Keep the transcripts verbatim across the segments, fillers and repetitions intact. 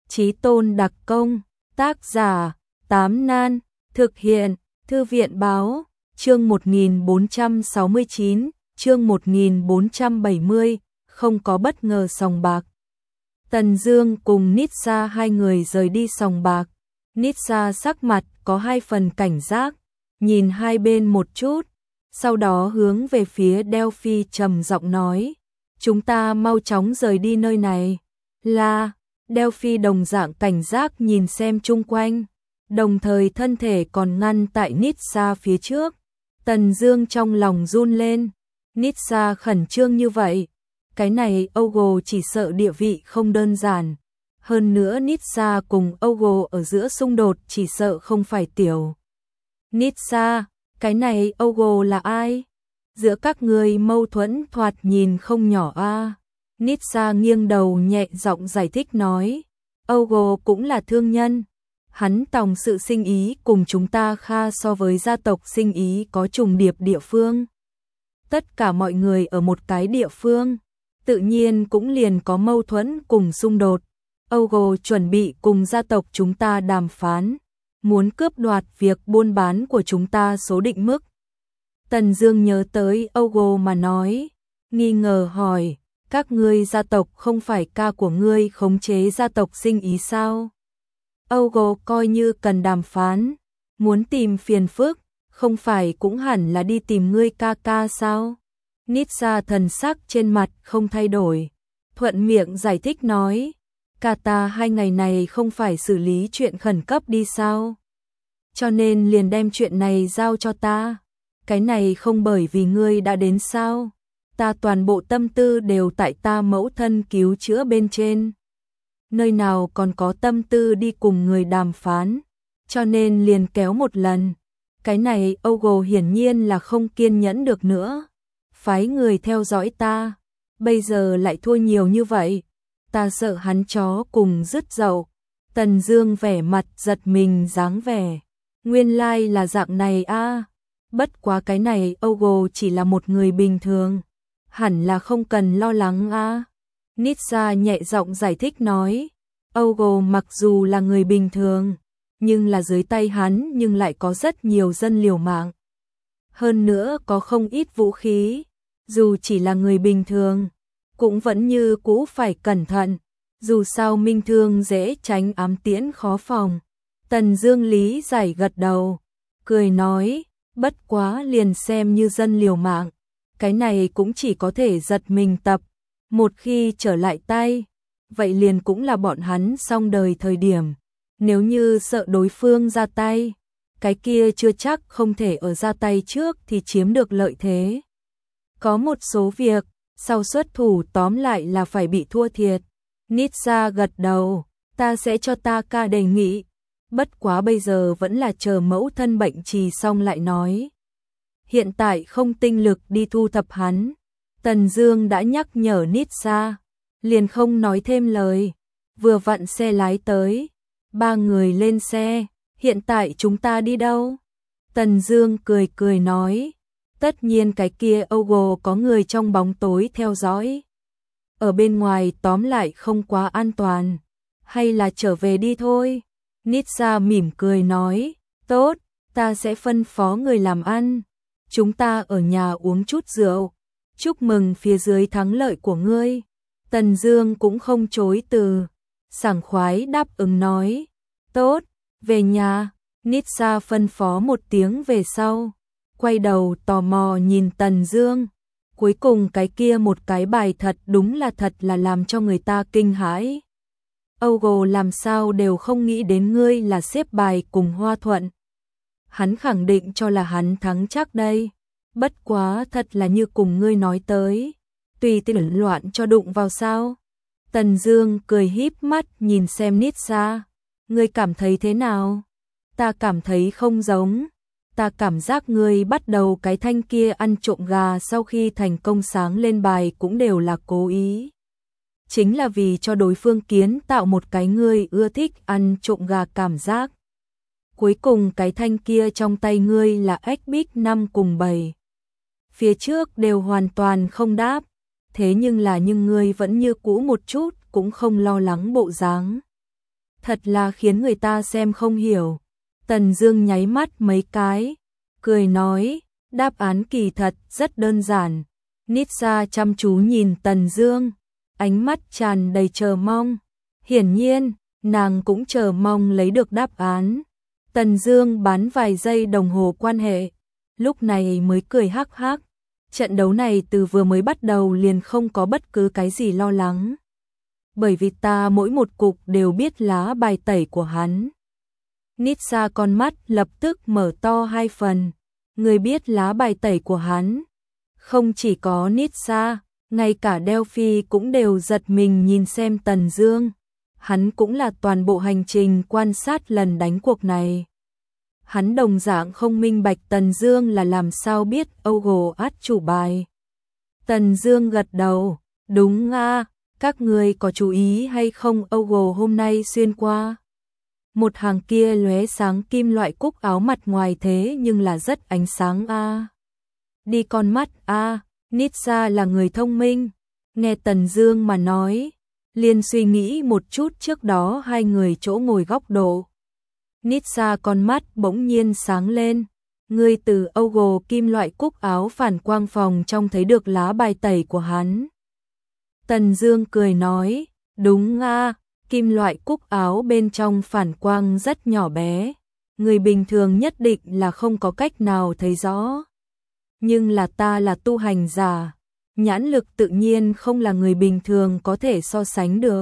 Chí tôn đặc công, tác giả, Tám Nan, thực hiện, Thư viện báo, chương một nghìn bốn trăm sáu mươi chín, chương một nghìn bốn trăm bảy mươi, không có bất ngờ sòng bạc. Tần Dương cùng Nitsa hai người rời đi sòng bạc. Nitsa sắc mặt có hai phần cảnh giác, nhìn hai bên một chút, sau đó hướng về phía Delphi trầm giọng nói, chúng ta mau chóng rời đi nơi này. Là, Delphi đồng dạng cảnh giác nhìn xem chung quanh, đồng thời thân thể còn ngăn tại Nitsa phía trước. Tần Dương trong lòng run lên, Nitsa khẩn trương như vậy, cái này Ogo chỉ sợ địa vị không đơn giản. Hơn nữa Nitsa cùng Ogo ở giữa xung đột chỉ sợ không phải tiểu. Nitsa, cái này Ogo là ai? Giữa các người mâu thuẫn thoạt nhìn không nhỏ a. À. Nitsa nghiêng đầu nhẹ giọng giải thích nói, Ogo cũng là thương nhân. Hắn tòng sự sinh ý cùng chúng ta Kha so với gia tộc sinh ý có trùng điệp địa phương. Tất cả mọi người ở một cái địa phương, tự nhiên cũng liền có mâu thuẫn cùng xung đột. Ogo chuẩn bị cùng gia tộc chúng ta đàm phán, muốn cướp đoạt việc buôn bán của chúng ta số định mức. Tần Dương nhớ tới Ogo mà nói, nghi ngờ hỏi, các ngươi gia tộc không phải ca của ngươi khống chế gia tộc sinh ý sao? Ogo coi như cần đàm phán, muốn tìm phiền phức, không phải cũng hẳn là đi tìm ngươi ca ca sao? Nitsa thần sắc trên mặt không thay đổi, thuận miệng giải thích nói, ca ta hai ngày này không phải xử lý chuyện khẩn cấp đi sao? Cho nên liền đem chuyện này giao cho ta. Cái này không bởi vì ngươi đã đến sao? Ta toàn bộ tâm tư đều tại ta mẫu thân cứu chữa bên trên. Nơi nào còn có tâm tư đi cùng người đàm phán, cho nên liền kéo một lần. Cái này Ogo hiển nhiên là không kiên nhẫn được nữa. Phái người theo dõi ta, bây giờ lại thua nhiều như vậy. Ta sợ hắn chó cùng dứt dậu. Tần Dương vẻ mặt giật mình dáng vẻ. Nguyên lai là dạng này a. À. Bất quá cái này Ogo chỉ là một người bình thường, hẳn là không cần lo lắng a. À. Nitsa nhẹ giọng giải thích nói, Ogo mặc dù là người bình thường, nhưng là dưới tay hắn nhưng lại có rất nhiều dân liều mạng. Hơn nữa có không ít vũ khí, dù chỉ là người bình thường, cũng vẫn như cũ phải cẩn thận, dù sao minh thương dễ tránh ám tiễn khó phòng. Tần Dương lý giải gật đầu, cười nói, bất quá liền xem như dân liều mạng, cái này cũng chỉ có thể giật mình tập, một khi trở lại tay, vậy liền cũng là bọn hắn xong đời thời điểm, nếu như sợ đối phương ra tay, cái kia chưa chắc không thể ở ra tay trước thì chiếm được lợi thế. Có một số việc, sau xuất thủ tóm lại là phải bị thua thiệt. Nitsa gật đầu, ta sẽ cho ta ca đề nghị, bất quá bây giờ vẫn là chờ mẫu thân bệnh trì xong lại nói. Hiện tại không tinh lực đi thu thập hắn. Tần Dương đã nhắc nhở Nitsa, liền không nói thêm lời, vừa vặn xe lái tới, ba người lên xe, hiện tại chúng ta đi đâu? Tần Dương cười cười nói, tất nhiên cái kia Ogo có người trong bóng tối theo dõi. Ở bên ngoài tóm lại không quá an toàn, hay là trở về đi thôi. Nitsa mỉm cười nói, tốt, ta sẽ phân phó người làm ăn, chúng ta ở nhà uống chút rượu, chúc mừng phía dưới thắng lợi của ngươi. Tần Dương cũng không chối từ, sảng khoái đáp ứng nói, tốt, về nhà. Nitsa phân phó một tiếng về sau, quay đầu tò mò nhìn Tần Dương, cuối cùng cái kia một cái bài thật đúng là thật là làm cho người ta kinh hãi. Ogo làm sao đều không nghĩ đến ngươi là xếp bài cùng Hoa Thuận. Hắn khẳng định cho là hắn thắng chắc đây, bất quá thật là như cùng ngươi nói tới, tùy tiện loạn cho đụng vào sao. Tần Dương cười híp mắt nhìn xem Nitsa, ngươi cảm thấy thế nào? Ta cảm thấy không giống, ta cảm giác ngươi bắt đầu cái thanh kia ăn trộm gà sau khi thành công sáng lên bài cũng đều là cố ý. Chính là vì cho đối phương kiến tạo một cái ngươi ưa thích ăn trộm gà cảm giác. Cuối cùng cái thanh kia trong tay ngươi là ếch bích năm cùng bảy. Phía trước đều hoàn toàn không đáp, thế nhưng là nhưng ngươi vẫn như cũ một chút cũng không lo lắng bộ dáng. thật là khiến người ta xem không hiểu. Tần Dương nháy mắt mấy cái, cười nói, đáp án kỳ thật rất đơn giản. Nitsa chăm chú nhìn Tần Dương, ánh mắt tràn đầy chờ mong. Hiển nhiên, nàng cũng chờ mong lấy được đáp án. Tần Dương bán vài giây đồng hồ quan hệ, lúc này mới cười hắc hắc. Trận đấu này từ vừa mới bắt đầu liền không có bất cứ cái gì lo lắng. Bởi vì ta mỗi một cục đều biết lá bài tẩy của hắn. Nitsa con mắt lập tức mở to hai phần. Người biết lá bài tẩy của hắn. Không chỉ có Nitsa, ngay cả Delphi cũng đều giật mình nhìn xem Tần Dương. Hắn cũng là toàn bộ hành trình quan sát lần đánh cuộc này. Hắn đồng dạng không minh bạch Tần Dương là làm sao biết Ogo át chủ bài. Tần Dương gật đầu, đúng a, các người có chú ý hay không Ogo hôm nay xuyên qua. Một hàng kia lóe sáng kim loại cúc áo mặt ngoài thế nhưng là rất ánh sáng a. Đi con mắt a, Nitsa là người thông minh. Nghe Tần Dương mà nói, liền suy nghĩ một chút trước đó hai người chỗ ngồi góc độ. Nitsa con mắt bỗng nhiên sáng lên. Ngươi từ Ogo kim loại cúc áo phản quang phòng trong thấy được lá bài tẩy của hắn. Tần Dương cười nói, đúng a, kim loại cúc áo bên trong phản quang rất nhỏ bé. Người bình thường nhất định là không có cách nào thấy rõ. Nhưng là ta là tu hành giả, nhãn lực tự nhiên không là người bình thường có thể so sánh được.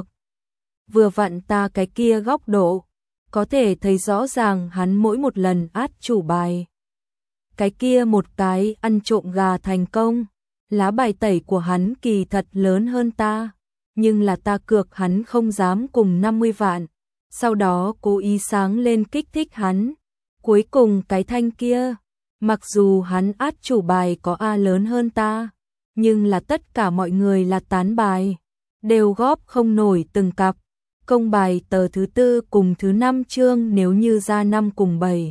Vừa vặn ta cái kia góc độ, có thể thấy rõ ràng hắn mỗi một lần át chủ bài. Cái kia một cái ăn trộm gà thành công, lá bài tẩy của hắn kỳ thật lớn hơn ta, nhưng là ta cược hắn không dám cùng năm mươi vạn, sau đó cố ý sáng lên kích thích hắn. Cuối cùng cái thanh kia, mặc dù hắn át chủ bài có A lớn hơn ta, nhưng là tất cả mọi người là tán bài, đều góp không nổi từng cặp. Công bài tờ thứ tư cùng thứ năm chương nếu như ra năm cùng bảy.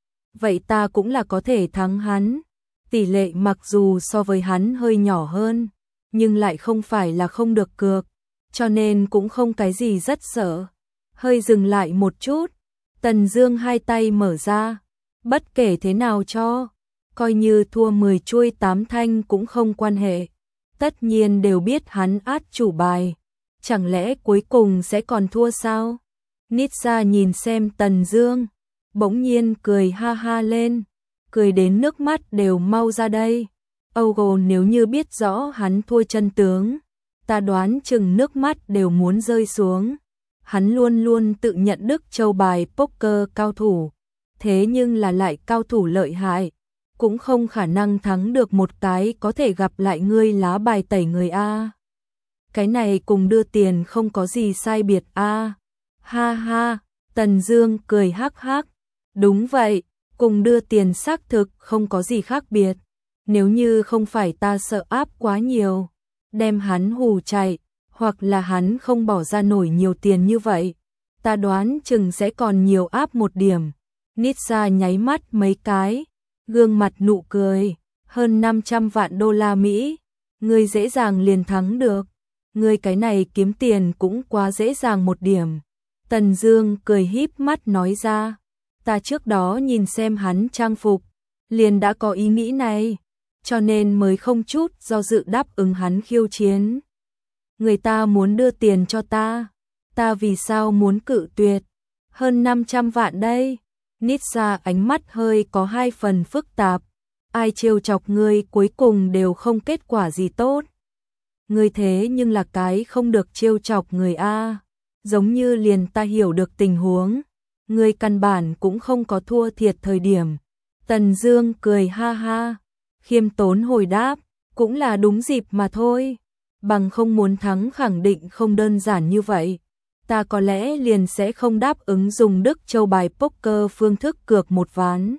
Vậy ta cũng là có thể thắng hắn. Tỷ lệ mặc dù so với hắn hơi nhỏ hơn, nhưng lại không phải là không được cược, cho nên cũng không cái gì rất sợ. Hơi dừng lại một chút, Tần Dương hai tay mở ra, bất kể thế nào cho, coi như thua mười chuôi tám thanh cũng không quan hệ. Tất nhiên đều biết hắn át chủ bài. Chẳng lẽ cuối cùng sẽ còn thua sao? Nitsa nhìn xem Tần Dương, bỗng nhiên cười ha ha lên, cười đến nước mắt đều mau ra đây. Ogo nếu như biết rõ hắn thua chân tướng, ta đoán chừng nước mắt đều muốn rơi xuống. Hắn luôn luôn tự nhận đức châu bài poker cao thủ, thế nhưng là lại cao thủ lợi hại, cũng không khả năng thắng được một cái có thể gặp lại ngươi lá bài tẩy người a. Cái này cùng đưa tiền không có gì sai biệt a. Ha ha, Tần Dương cười hắc hắc. Đúng vậy, cùng đưa tiền xác thực không có gì khác biệt. Nếu như không phải ta sợ áp quá nhiều, đem hắn hù chạy, hoặc là hắn không bỏ ra nổi nhiều tiền như vậy, ta đoán chừng sẽ còn nhiều áp một điểm. Nitsa nháy mắt mấy cái, gương mặt nụ cười, hơn năm trăm vạn đô la Mỹ, ngươi dễ dàng liền thắng được. Ngươi cái này kiếm tiền cũng quá dễ dàng một điểm. Tần Dương cười híp mắt nói ra, ta trước đó nhìn xem hắn trang phục, liền đã có ý nghĩ này, cho nên mới không chút do dự đáp ứng hắn khiêu chiến. Người ta muốn đưa tiền cho ta, ta vì sao muốn cự tuyệt? Hơn năm trăm vạn đây. Nitsa ánh mắt hơi có hai phần phức tạp, ai trêu chọc ngươi cuối cùng đều không kết quả gì tốt. Ngươi thế nhưng là cái không được trêu chọc người a, giống như liền ta hiểu được tình huống, ngươi căn bản cũng không có thua thiệt thời điểm. Tần Dương cười ha ha, khiêm tốn hồi đáp, cũng là đúng dịp mà thôi, bằng không muốn thắng khẳng định không đơn giản như vậy. Ta có lẽ liền sẽ không đáp ứng dùng đức châu bài poker phương thức cược một ván.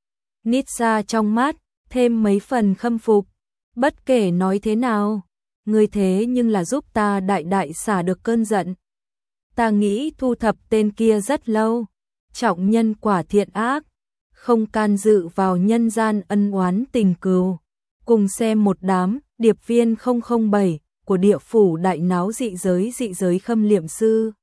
Nitsa trong mắt thêm mấy phần khâm phục, bất kể nói thế nào, ngươi thế nhưng là giúp ta đại đại xả được cơn giận. Ta nghĩ thu thập tên kia rất lâu, trọng nhân quả thiện ác, không can dự vào nhân gian ân oán tình cừu. Cùng xem một đám điệp viên không không bảy của địa phủ đại náo dị giới dị giới khâm liệm sư.